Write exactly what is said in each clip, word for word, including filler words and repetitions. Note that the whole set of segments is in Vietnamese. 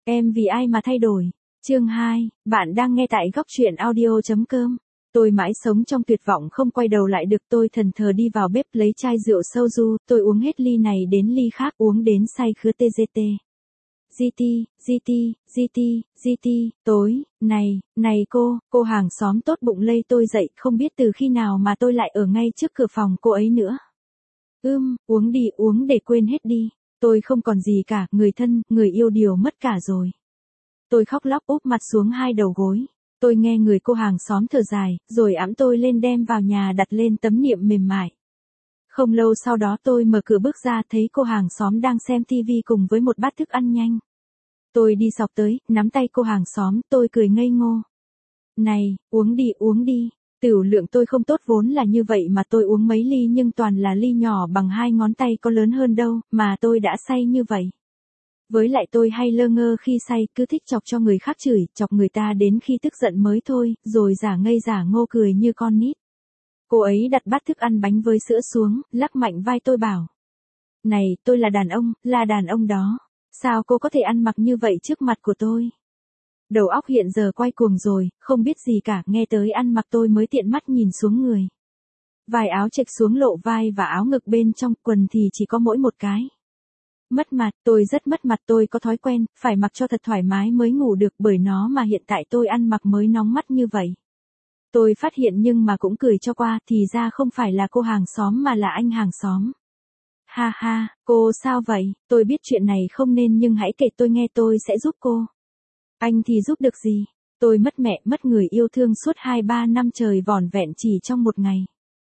Em vì ai mà thay đổi? Chương hai, bạn đang nghe tại góc truyện audio chấm com. Tôi mãi sống trong tuyệt vọng không quay đầu lại được, tôi thần thờ đi vào bếp lấy chai rượu soju, tôi uống hết ly này đến ly khác, uống đến say khứa tê giê tê. giê tê, giê tê, giê tê, giê tê, tối, này, này cô, cô hàng xóm tốt bụng lay tôi dậy, không biết từ khi nào mà tôi lại ở ngay trước cửa phòng cô ấy nữa. Ưm, uống đi, uống để quên hết đi. Tôi không còn gì cả, người thân, người yêu đều mất cả rồi. Tôi khóc lóc úp mặt xuống hai đầu gối. Tôi nghe người cô hàng xóm thở dài, rồi ẵm tôi lên đem vào nhà đặt lên tấm niệm mềm mại. Không lâu sau đó tôi mở cửa bước ra thấy cô hàng xóm đang xem tivi cùng với một bát thức ăn nhanh. Tôi đi xọc tới, nắm tay cô hàng xóm, tôi cười ngây ngô. Này, uống đi, uống đi. Tửu lượng tôi không tốt vốn là như vậy mà tôi uống mấy ly nhưng toàn là ly nhỏ bằng hai ngón tay có lớn hơn đâu, mà tôi đã say như vậy. Với lại tôi hay lơ ngơ khi say, cứ thích chọc cho người khác chửi, chọc người ta đến khi tức giận mới thôi, rồi giả ngây giả ngô cười như con nít. Cô ấy đặt bát thức ăn bánh với sữa xuống, lắc mạnh vai tôi bảo. Này, tôi là đàn ông, là đàn ông đó. Sao cô có thể ăn mặc như vậy trước mặt của tôi? Đầu óc hiện giờ quay cuồng rồi, không biết gì cả, nghe tới ăn mặc tôi mới tiện mắt nhìn xuống người. Vài áo chệch xuống lộ vai và áo ngực bên trong, quần thì chỉ có mỗi một cái. Mất mặt, tôi rất mất mặt, tôi có thói quen, phải mặc cho thật thoải mái mới ngủ được, bởi nó mà hiện tại tôi ăn mặc mới nóng mắt như vậy. Tôi phát hiện nhưng mà cũng cười cho qua, thì ra không phải là cô hàng xóm mà là anh hàng xóm. Ha ha, cô sao vậy, tôi biết chuyện này không nên nhưng hãy kể tôi nghe, tôi sẽ giúp cô. Anh thì giúp được gì? Tôi mất mẹ, mất người yêu thương suốt hai ba năm trời vỏn vẹn chỉ trong một ngày.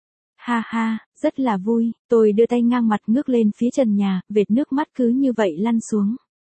Ha ha, rất là vui, tôi đưa tay ngang mặt ngước lên phía trần nhà, vệt nước mắt cứ như vậy lăn xuống.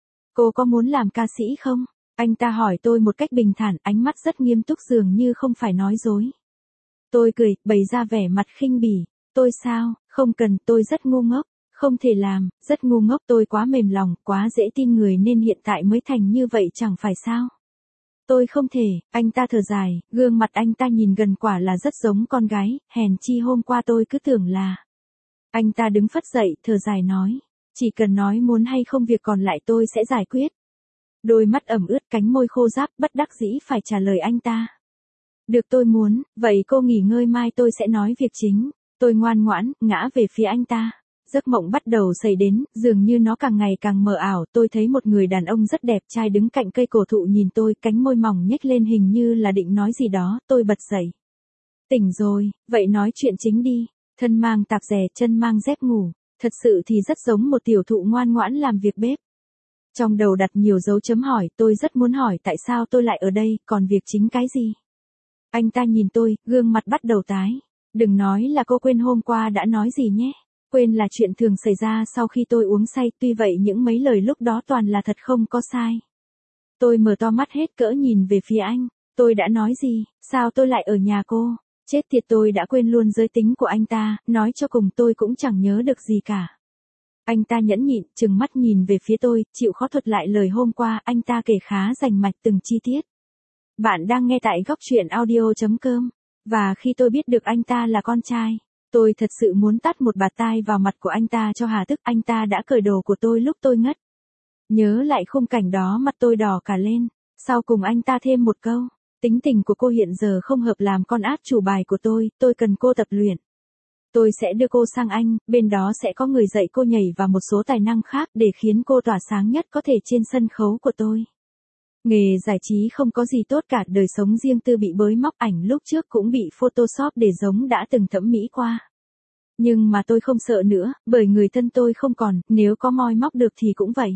Cô có muốn làm ca sĩ không? Anh ta hỏi tôi một cách bình thản, ánh mắt rất nghiêm túc dường như không phải nói dối. Tôi cười, bày ra vẻ mặt khinh bỉ. Tôi sao, không cần, tôi rất ngu ngốc. Không thể làm, rất ngu ngốc, tôi quá mềm lòng, quá dễ tin người nên hiện tại mới thành như vậy chẳng phải sao? Tôi không thể, anh ta thở dài, gương mặt anh ta nhìn gần quả là rất giống con gái, hèn chi hôm qua tôi cứ tưởng là. Anh ta đứng phất dậy, thở dài nói, chỉ cần nói muốn hay không việc còn lại tôi sẽ giải quyết. Đôi mắt ẩm ướt, cánh môi khô ráp, bất đắc dĩ phải trả lời anh ta. Được, tôi muốn, vậy cô nghỉ ngơi, mai tôi sẽ nói việc chính. Tôi ngoan ngoãn, ngã về phía anh ta. Giấc mộng bắt đầu xảy đến, dường như nó càng ngày càng mờ ảo, tôi thấy một người đàn ông rất đẹp trai đứng cạnh cây cổ thụ nhìn tôi, cánh môi mỏng nhếch lên hình như là định nói gì đó, tôi bật dậy. Tỉnh rồi, vậy nói chuyện chính đi, thân mang tạp dề, chân mang dép ngủ, thật sự thì rất giống một tiểu thụ ngoan ngoãn làm việc bếp. Trong đầu đặt nhiều dấu chấm hỏi, tôi rất muốn hỏi tại sao tôi lại ở đây, còn việc chính cái gì? Anh ta nhìn tôi, gương mặt bắt đầu tái. Đừng nói là cô quên hôm qua đã nói gì nhé. Quên là chuyện thường xảy ra sau khi tôi uống say, tuy vậy những mấy lời lúc đó toàn là thật không có sai. Tôi mở to mắt hết cỡ nhìn về phía anh. Tôi đã nói gì, sao tôi lại ở nhà cô? Chết tiệt, tôi đã quên luôn giới tính của anh ta, nói cho cùng tôi cũng chẳng nhớ được gì cả. Anh ta nhẫn nhịn, trừng mắt nhìn về phía tôi, chịu khó thuật lại lời hôm qua, anh ta kể khá rành mạch từng chi tiết. Bạn đang nghe tại góc truyện audio chấm com. Và khi tôi biết được anh ta là con trai, tôi thật sự muốn tát một bạt tai vào mặt của anh ta cho hà tức. Anh ta đã cởi đồ của tôi lúc tôi ngất. Nhớ lại khung cảnh đó mặt tôi đỏ cả lên. Sau cùng anh ta thêm một câu. Tính tình của cô hiện giờ không hợp làm con át chủ bài của tôi, tôi cần cô tập luyện. Tôi sẽ đưa cô sang Anh, bên đó sẽ có người dạy cô nhảy và một số tài năng khác để khiến cô tỏa sáng nhất có thể trên sân khấu của tôi. Nghề giải trí không có gì tốt cả, đời sống riêng tư bị bới móc, ảnh lúc trước cũng bị photoshop để giống đã từng thẩm mỹ qua. Nhưng mà tôi không sợ nữa, bởi người thân tôi không còn, nếu có moi móc được thì cũng vậy.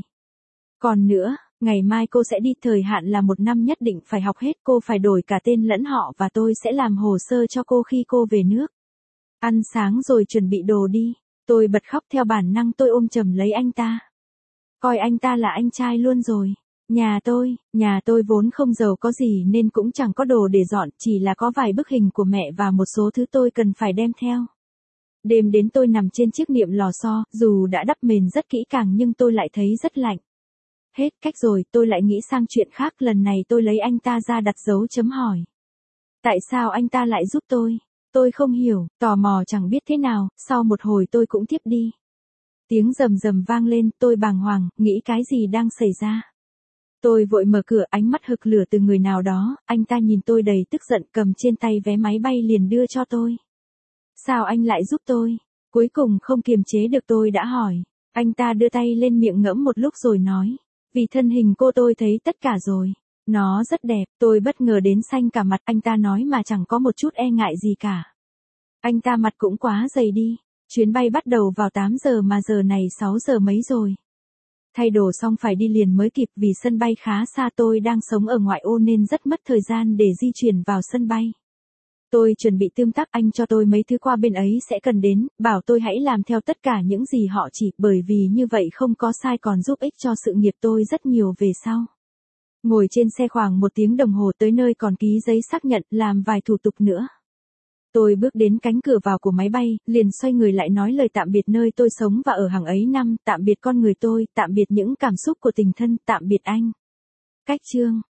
Còn nữa, ngày mai cô sẽ đi, thời hạn là một năm, nhất định phải học hết, cô phải đổi cả tên lẫn họ và tôi sẽ làm hồ sơ cho cô khi cô về nước. Ăn sáng rồi chuẩn bị đồ đi. Tôi bật khóc theo bản năng, tôi ôm chầm lấy anh ta. Coi anh ta là anh trai luôn rồi. Nhà tôi, nhà tôi vốn không giàu có gì nên cũng chẳng có đồ để dọn, chỉ là có vài bức hình của mẹ và một số thứ tôi cần phải đem theo. Đêm đến tôi nằm trên chiếc niệm lò xo, dù đã đắp mền rất kỹ càng nhưng tôi lại thấy rất lạnh. Hết cách rồi, tôi lại nghĩ sang chuyện khác, lần này tôi lấy anh ta ra đặt dấu chấm hỏi. Tại sao anh ta lại giúp tôi? Tôi không hiểu, tò mò chẳng biết thế nào, sau một hồi tôi cũng tiếp đi. Tiếng rầm rầm vang lên, tôi bàng hoàng, nghĩ cái gì đang xảy ra. Tôi vội mở cửa, ánh mắt hực lửa từ người nào đó, anh ta nhìn tôi đầy tức giận, cầm trên tay vé máy bay liền đưa cho tôi. Sao anh lại giúp tôi? Cuối cùng không kiềm chế được tôi đã hỏi. Anh ta đưa tay lên miệng ngẫm một lúc rồi nói. Vì thân hình cô tôi thấy tất cả rồi. Nó rất đẹp, tôi bất ngờ đến xanh cả mặt, anh ta nói mà chẳng có một chút e ngại gì cả. Anh ta mặt cũng quá dày đi. Chuyến bay bắt đầu vào tám giờ mà giờ này sáu giờ mấy rồi. Thay đồ xong phải đi liền mới kịp vì sân bay khá xa, tôi đang sống ở ngoại ô nên rất mất thời gian để di chuyển vào sân bay. Tôi chuẩn bị tươm tất, anh cho tôi mấy thứ qua bên ấy sẽ cần đến, bảo tôi hãy làm theo tất cả những gì họ chỉ, bởi vì như vậy không có sai còn giúp ích cho sự nghiệp tôi rất nhiều về sau. Ngồi trên xe khoảng một tiếng đồng hồ tới nơi còn ký giấy xác nhận, làm vài thủ tục nữa. Tôi bước đến cánh cửa vào của máy bay, liền xoay người lại nói lời tạm biệt nơi tôi sống và ở hàng ấy năm, tạm biệt con người tôi, tạm biệt những cảm xúc của tình thân, tạm biệt anh. Cách chương